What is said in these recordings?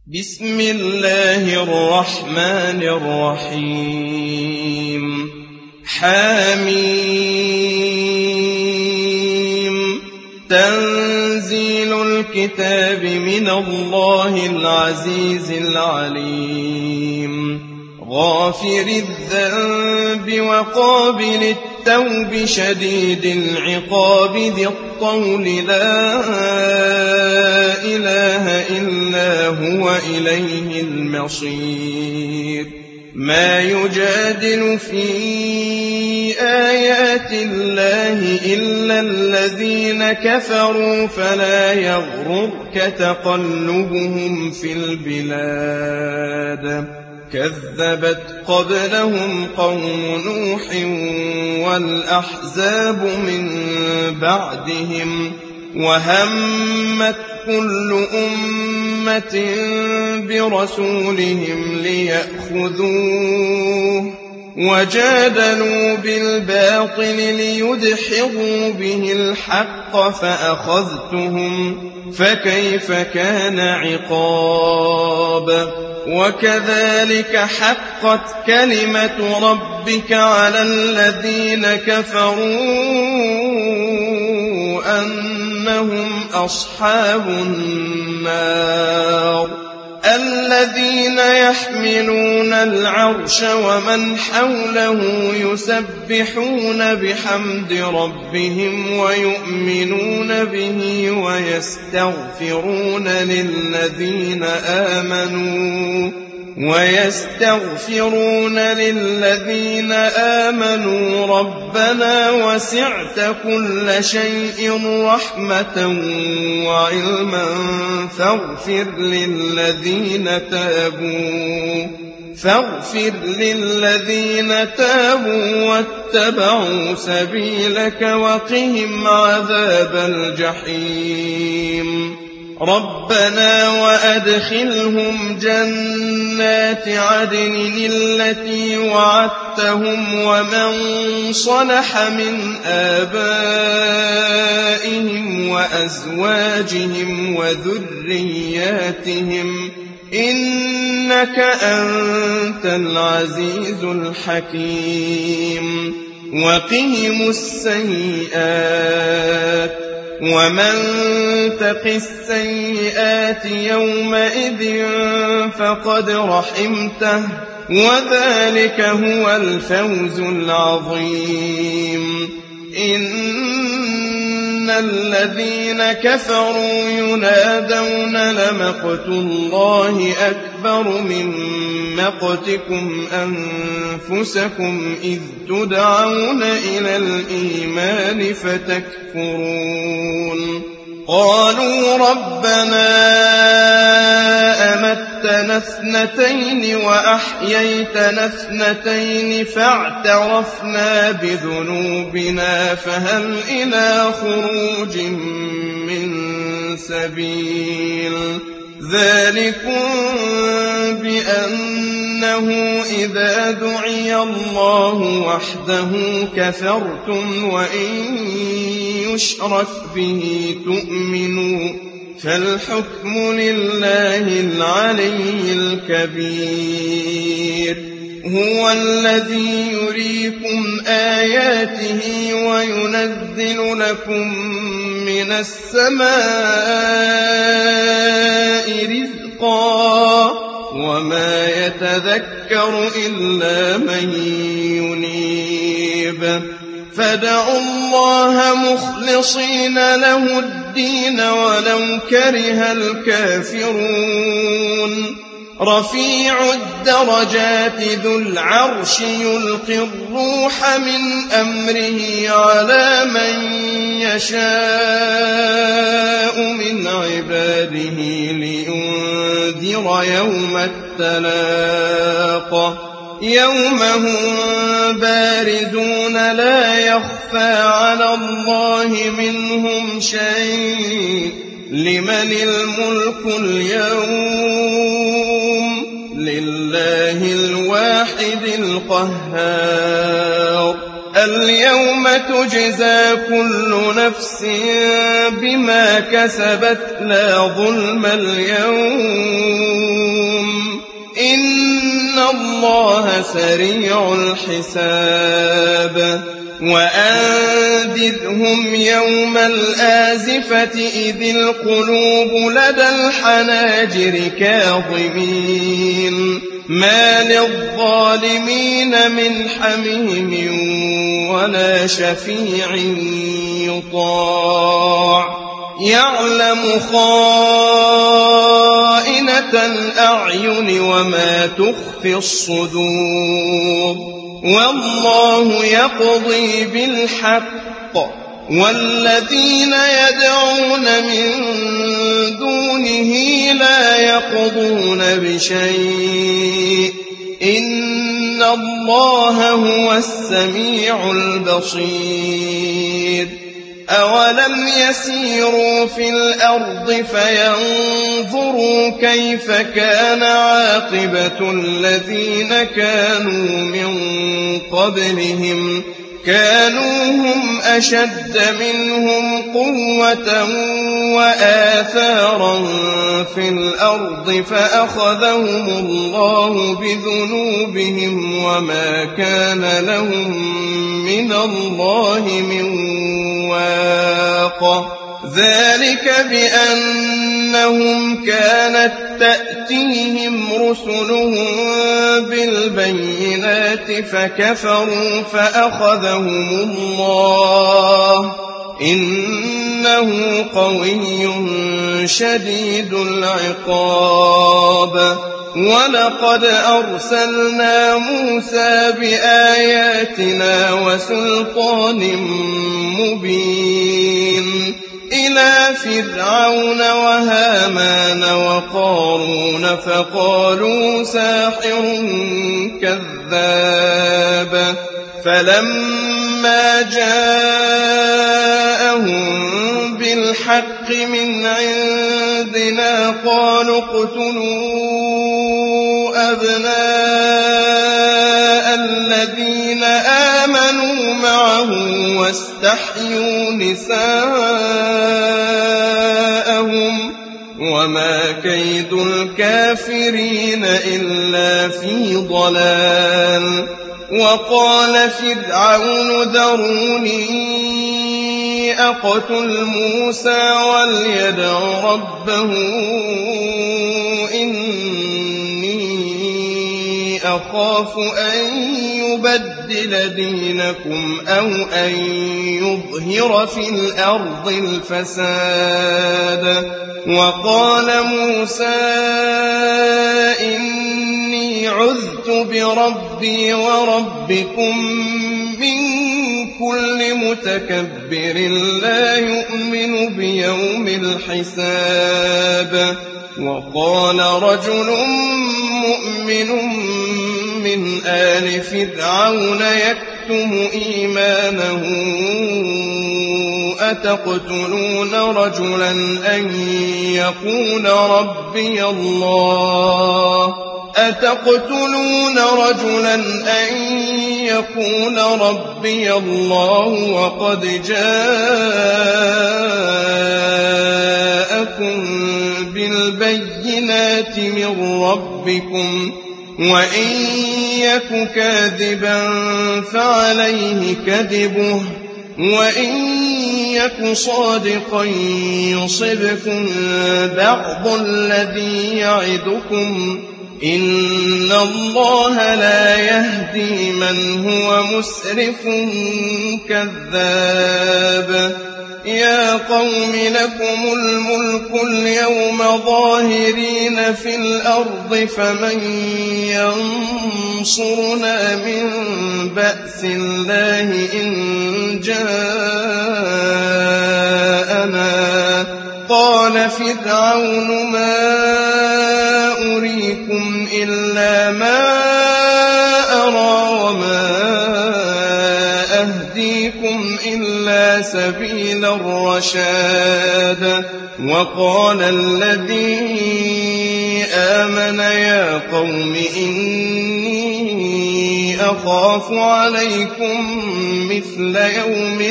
بسم الله الرحمن الرحيم حميم تنزيل الكتاب من الله العزيز العليم غافر الذنب وقابل التوب شديد العقاب ذي الطول لا إله إلا هو إليه المصير ما يجادل في آيات الله إلا الذين كفروا فلا يغررك تقلبهم في البلاد كذبت قبلهم قوم نوح والأحزاب من بعدهم وهمت كل أمة برسولهم ليأخذوه وجادلوا بالباطل ليدحضوا به الحق فأخذتهم فكيف كان عقاب وكذلك حقت كلمة ربك على الذين كفروا أنهم أصحاب النار الذين يحملون العرش ومن حوله يسبحون بحمد ربهم ويؤمنون به ويستغفرون للذين آمنوا ربنا وسعت كل شيء رحمة وعلما فاغفر للذين تابوا واتبعوا سبيلك وقهم عذاب الجحيم ربنا وأدخلهم جنات عدن التي وعدتهم ومن صلح من آبائهم وأزواجهم وذرياتهم إنك أنت العزيز الحكيم وقهم السيئات ومن تق السيئات يومئذ فقد رحمته وذلك هو الفوز العظيم إن الذين كفروا ينادون لمقت الله أكبر من مقتكم أنفسكم إذ تدعون إلى الإيمان فتكفرون قالوا ربنا أمتنا اثنتين وأحييتنا اثنتين فاعترفنا بذنوبنا فهل إلى خروج من سبيل ذلكم بأنه إذا دعي الله وحده كفرتم وإن يشرك به تؤمنوا فالحكم لله العلي الكبير هو الذي يريكم آياته وينزل لكم من السماء رزقا وما يتذكر إلا من ينيب فادعوا الله مخلصين له الدين ولو كره الكافرون رفيع الدرجات ذو العرش يلقي الروح من أمره على من يشاء من عباده لينذر يوم التلاق يوم هم باردون لا يخفى على الله منهم شيء لمن الملك اليوم لله الواحد القهار اليوم تجزى كل نفس بما كسبت لا ظلم اليوم الله سريع الحساب وأنذرهم يوم الآزفة إذ القلوب لدى الحناجر كاظمين ما للظالمين من حميم ولا شفيع يطاع يعلم خائنة الأعين وما تخفي الصدور والله يقضي بالحق والذين يدعون من دونه لا يقضون بشيء إن الله هو السميع البصير أولم يسيروا في الأرض فينظروا كيف كان عاقبة الذين كانوا من قبلهم كانوا هم أشد منهم قوة وآثارا في الأرض فأخذهم الله بذنوبهم وما كان لهم من الله من واق ذلك بأنهم كانت تأتيهم رسلهم بالبينات فكفروا فأخذهم الله إنه قوي شديد العقاب ولقد أرسلنا موسى بآياتنا وسلطان مبين إلى فرعون وهامان وقارون فقالوا ساحر كذاب فلما جاءهم بالحق من عندنا قالوا اقتلوا أبناء الذين آمنوا معه واستحيوا نساءهم وما كيد الكافرين إلا في ضلال وقال فرعون ذروني أقتل موسى وليدع ربه إني أخاف أن يبدل دينكم أو أن يظهر في الأرض الفساد وقال موسى إني عذت بربي وربكم من كل متكبر لا يؤمن بيوم الحساب وقال رجل مؤمن من آل فرعون يكتم إيمانه أتقتلون رجلا أن يقول ربي الله وقد جاءكم بالبينات من ربكم وإن يك كاذبا فعليه كذبه وإن يك صادقا يصبكم بعض الذي يعدكم إن الله لا يهدي من هو مسرف كذاب يا قوم لكم الملك اليوم ظاهرين في الأرض فمن ينصرنا من بأس الله إن جاءنا قال فرعون ما أريكم إلا ما أرى وما أهديكم إلا سبيل الرشاد وقال الذي آمن يا قوم إني أخاف عليكم مثل يوم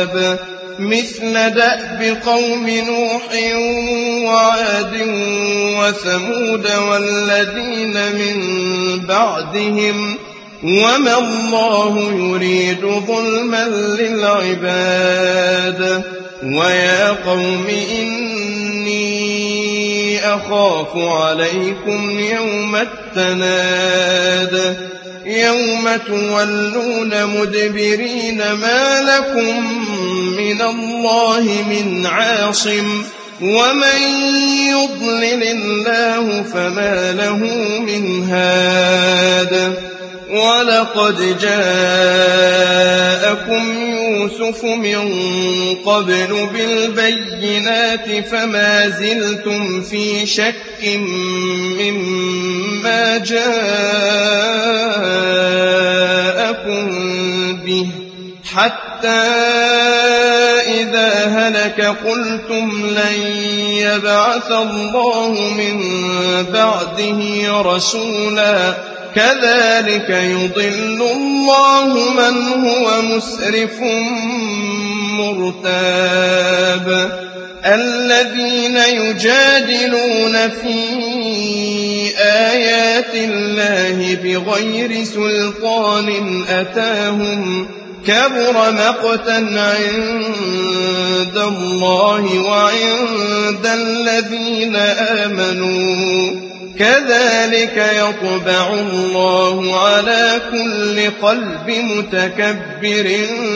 الأحزاب مثل دأب قوم نوح وعاد وثمود والذين من بعدهم وما الله يريد ظلما للعباد ويا قوم إني أخاف عليكم يوم التناد يوم تولون مدبرين ما لكم من الله من عاصم ومن يضلل الله فما له من هاد ولقد جاءكم يوسف من قبل بالبينات فما زلتم في شك مما جاءكم به حتى إذا هلك قلتم لن يبعث الله من بعده رسولا كذلك يضل الله من هو مسرف مرتاب الذين يجادلون في آيات الله بغير سلطان أتاهم كبر مقتا عند الله وعند الذين آمنوا كذلك يطبع الله على كل قلب متكبر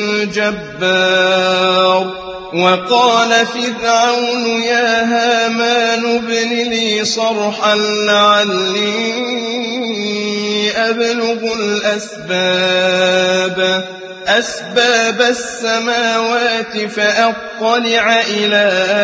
جبار وقال فرعون يا هامان ابن لي صرحا لعلي أبلغ أسباب السماوات فأطلع إلى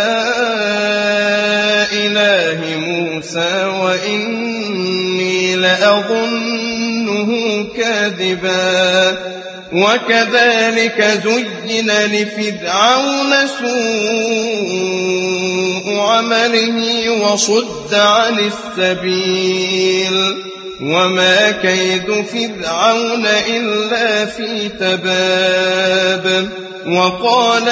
إله موسى وإني لأظنه كاذبا وكذلك زين لفرعون سوء عمله وصد عن السبيل وما كيد فرعون إلا في تباب وقال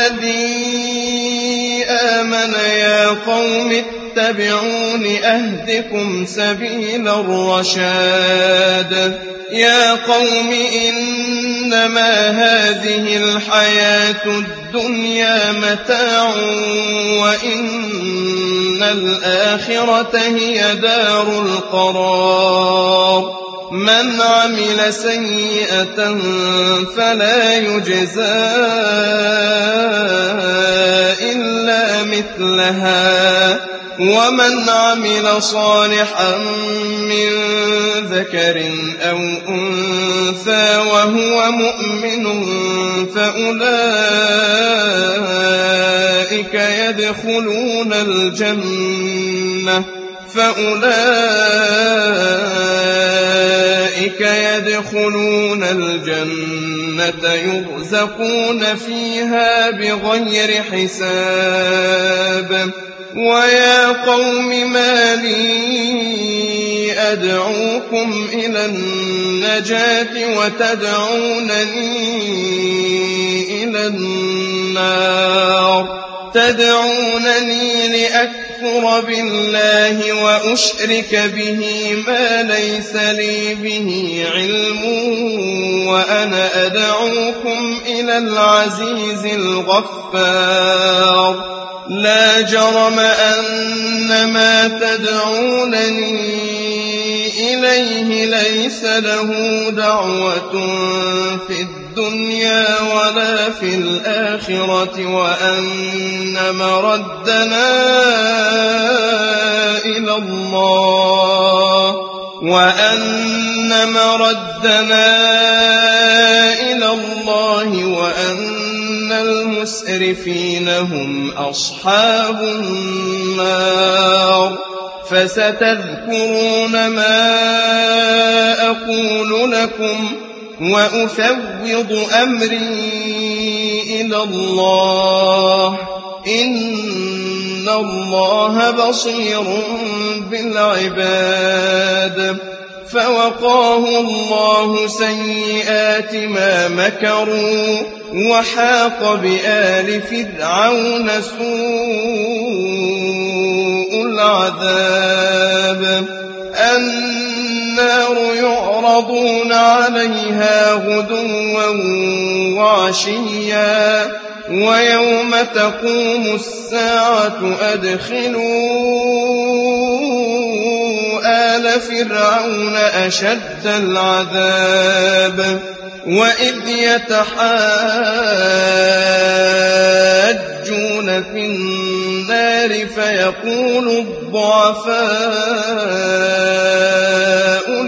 الذي آمن يا قوم اتبعون أهدكم سبيل الرشاد يا قوم إنما هذه الحياة الدنيا متاع وإن الآخرة هي دار القرار من عمل سيئة فلا يجزى إلا مثلها ومن عمل صالحا من ذكر أو أنثى وهو مؤمن فأولئك يدخلون الجنة يرزقون فيها بغير حساب ويا قوم ما لي أدعوكم إلى النجاة وتدعونني إلى النار تدعونني لأكفر بالله وأشرك به ما ليس لي به علم وأنا أدعوكم إلى العزيز الغفار لا جرم أن ما تدعونني إليه ليس له دعوة في الدنيا ولا في الآخرة وأن مردنا إلى الله وأن المسرفين هم أصحاب النار فستذكرون ما أقول لكم وأفوض أمري إلى الله إن الله بصير بالعباد فوقاه الله سيئات ما مكروا وحاق بآل فرعون سوء العذاب النار يعرضون عليها غدوا وعشيا ويوم تقوم الساعة أدخلوا آل فرعون أشد العذاب وإذ يتحاجون في النار فيقول الضعفاء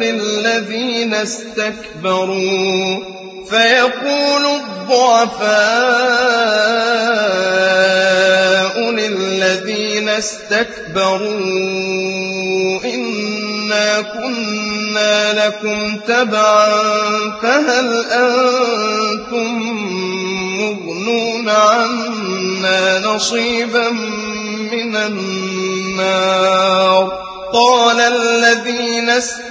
للذين استكبروا إنا كنا لكم تبعا فهل أنتم مغنون عنا نصيبا من النار قال الذين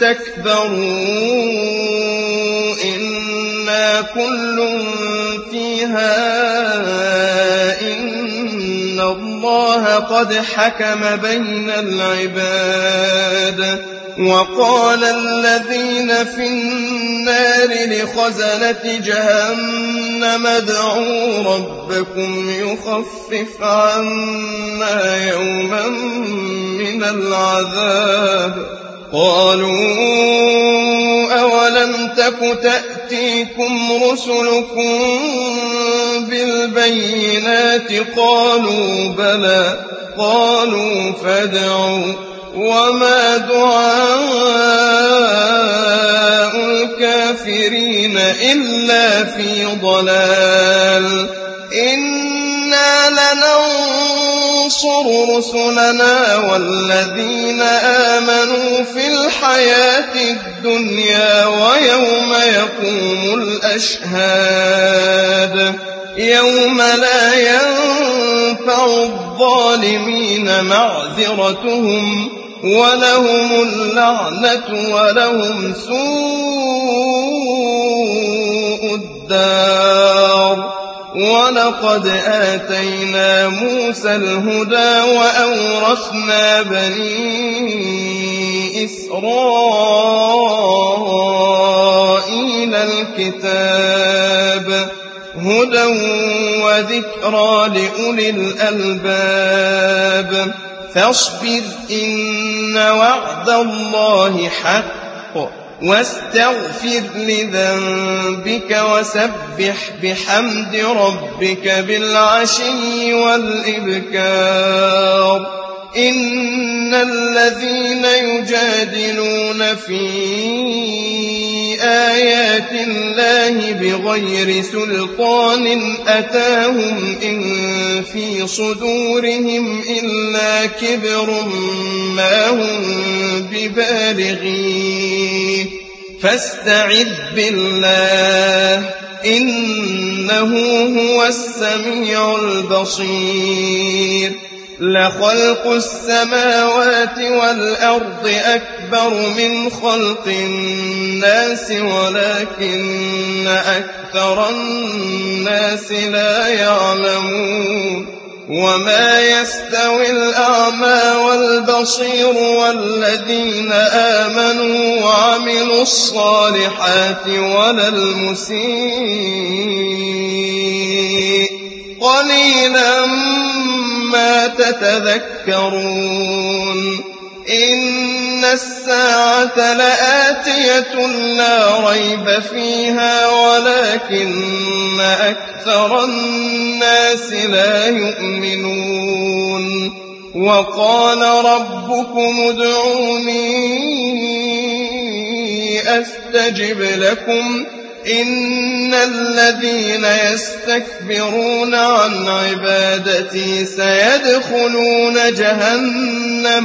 استكبروا إنا كل فيها إن الله قد حكم بين العباد وقال الذين في النار لخزنة جهنم ادعوا ربكم يخفف عنا يوما من العذاب قالوا أولم تك تأتيكم رسلكم بالبينات قالوا بلى قالوا فادعوا وما دعاء الكافرين إلا في ضلال إنا لننصر رسلنا والذين آمنوا في الحياة الدنيا ويوم يقوم الأشهاد يوم لا ينفع الظالمين معذرتهم ولهم اللعنة ولهم سوء الدار ولقد آتينا موسى الهدى وأورثنا بني إسرائيل الكتاب هدى وذكرى لأولي الألباب فاصبر إن وعد الله حق واستغفر لذنبك وسبح بحمد ربك بالعشي والإبكار إن الذين يجادلون في آيات الله بغير سلطان أتاهم إن في صدورهم إلا كبر ما هم ببالغيه فاستعذ بالله إنه هو السميع البصير لخلق السماوات والأرض أكبر من خلق الناس ولكن أكثر الناس لا يعلمون وما يستوي الأعمى والبصير والذين آمنوا وعملوا الصالحات ولا المسيء قليلا ما تتذكرون إن الساعة لآتية لا ريب فيها ولكن أكثر الناس لا يؤمنون وقال ربكم ادعوني أستجب لكم إن الذين يستكبرون عن عبادتي سيدخلون جهنم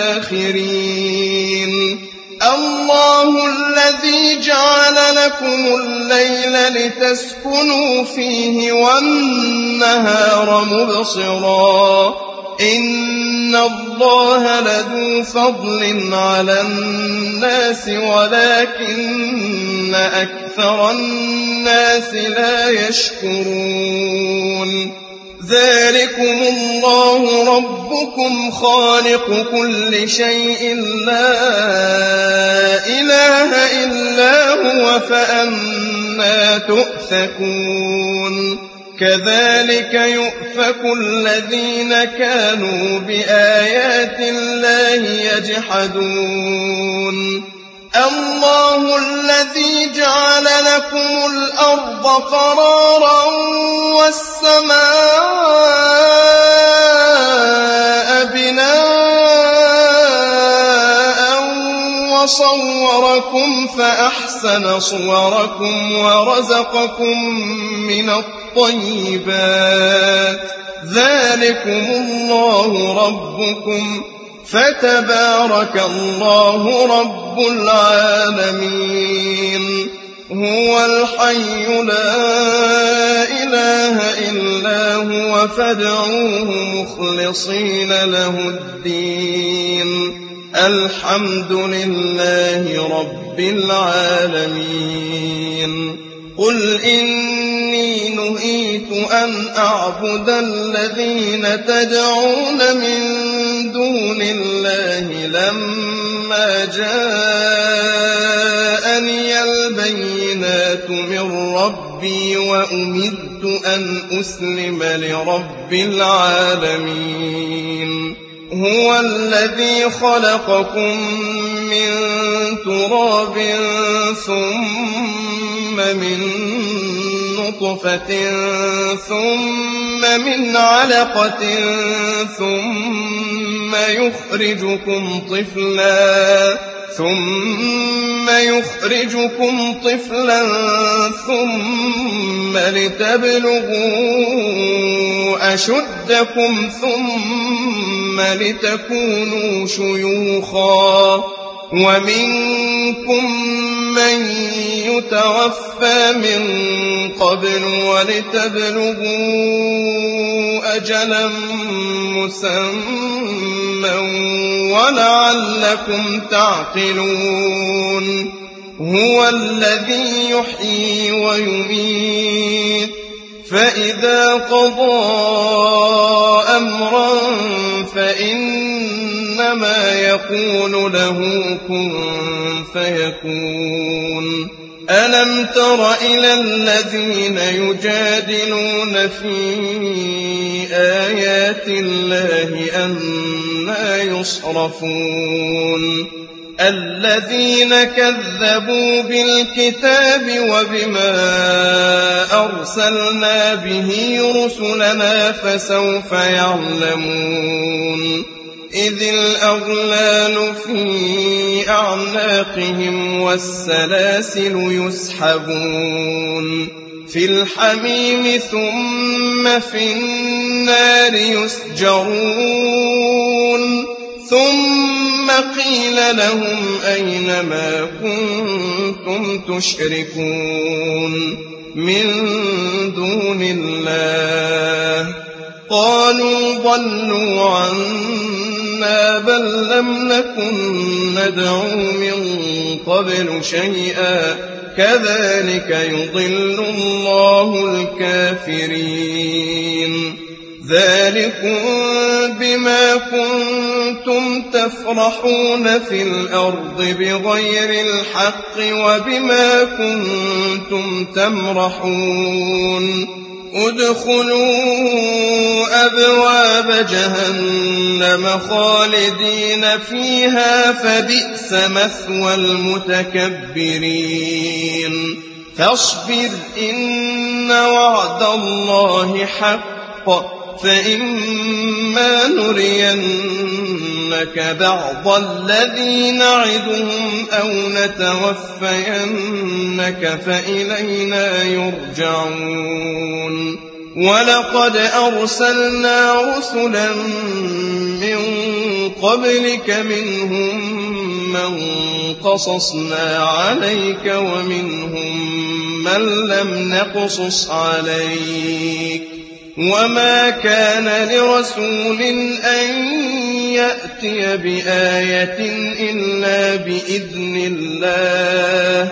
داخرين الله الذي جعل لكم الليل لتسكنوا فيه والنهار مبصرا إن الله لذو فضل على الناس ولكن أكثر الناس لا يشكرون ذلكم الله ربكم خالق كل شيء لا إله إلا هو فأنى تؤفكون كذلك يؤفك الذين كانوا بآيات الله يجحدون الله الذي جعل لكم الأرض قرارا والسماء بناء وصوركم فأحسن صوركم ورزقكم من الطيبات ذلكم الله ربكم فتبارك الله رب العالمين هو الحي لا إله إلا هو فادعوه مخلصين له الدين الحمد لله رب العالمين قل إني نهيت أن أعبد الذين تدعون من دون الله لما جاءني البينات من ربي وأمرت أن أسلم لرب العالمين هو الذي خلقكم من تراب ثم من نطفة ثم من علقة ثم يخرجكم طفلا ثم لتبلغوا أشدكم ثم لتكونوا شيوخا ومنكم من يتوفى من قبل ولتبلغوا أجلا مسمى ولعلكم تعقلون هو الذي يحيي ويميت فإذا قضى أمرا فإنما يقول له كن فيكون ألم تر إلى الذين يجادلون في آيات الله أنى يصرفون الذين كذبوا بالكتاب وبما أرسلنا به رسلنا فسوف يعلمون إذ الأغلال في أعناقهم والسلاسل يسحبون في الحميم ثم في النار يسجرون ثم قيل لهم أين ما كنتم تشركون من دون الله قالوا ضلوا عنا بل لم نكن ندعو من قبل شيئا كذلك يضل الله الكافرين ذلكم بما كنتم تفرحون في الأرض بغير الحق وبما كنتم تمرحون ادخلوا أبواب جهنم خالدين فيها فبئس مثوى المتكبرين فاصبر إن وعد الله حق فإما نرينك بعض الذي نعدهم أو نتوفينك فإلينا يرجعون ولقد أرسلنا رسلا من قبلك منهم من قصصنا عليك ومنهم من لم نقصص عليك وما كان لرسول أن يأتي بآية إلا بإذن الله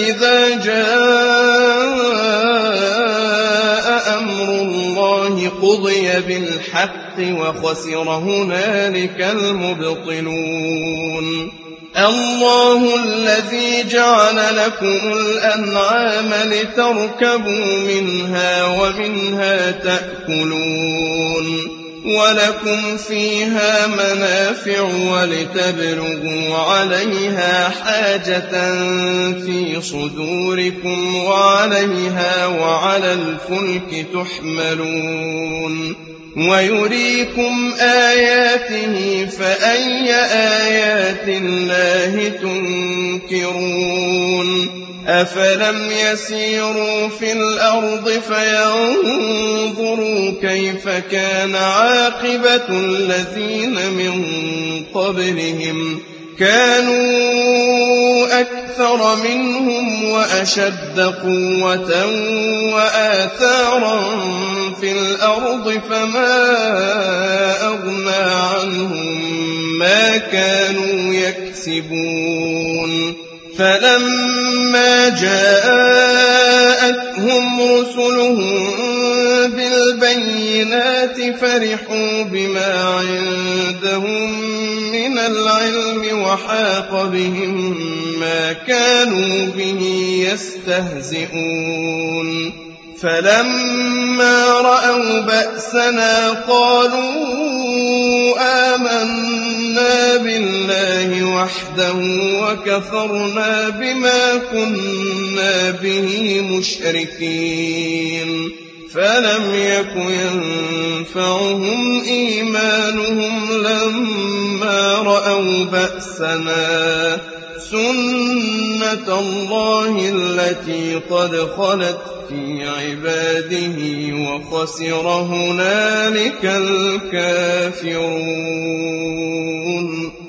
فإذا جاء أمر الله قضي بالحق وخسر هنالك المبطلون الله الذي جعل لكم الأنعام لتركبوا منها ومنها تأكلون ولكم فيها منافع ولتبلغوا عليها حاجة في صدوركم وعليها وعلى الفلك تحملون ويريكم آياته فأي آيات الله تنكرون أفلم يسيروا في الأرض فينظروا كيف كان عاقبة الذين من قبلهم كانوا أكثر منهم وأشد قوة وآثارا في الأرض فما أغنى عنهم ما كانوا يكسبون فلما جاءتهم رسلهم بالبينات فرحوا بما عندهم من العلم وحاق بهم ما كانوا به يستهزئون فلما رأوا بأسنا قالوا آمنا بالله وحده وكفرنا بما كنا به مشركين فلم يك ينفعهم إيمانهم لما رأوا بأسنا سنة الله التي قد خلت في عباده وخسر هنالك الكافرون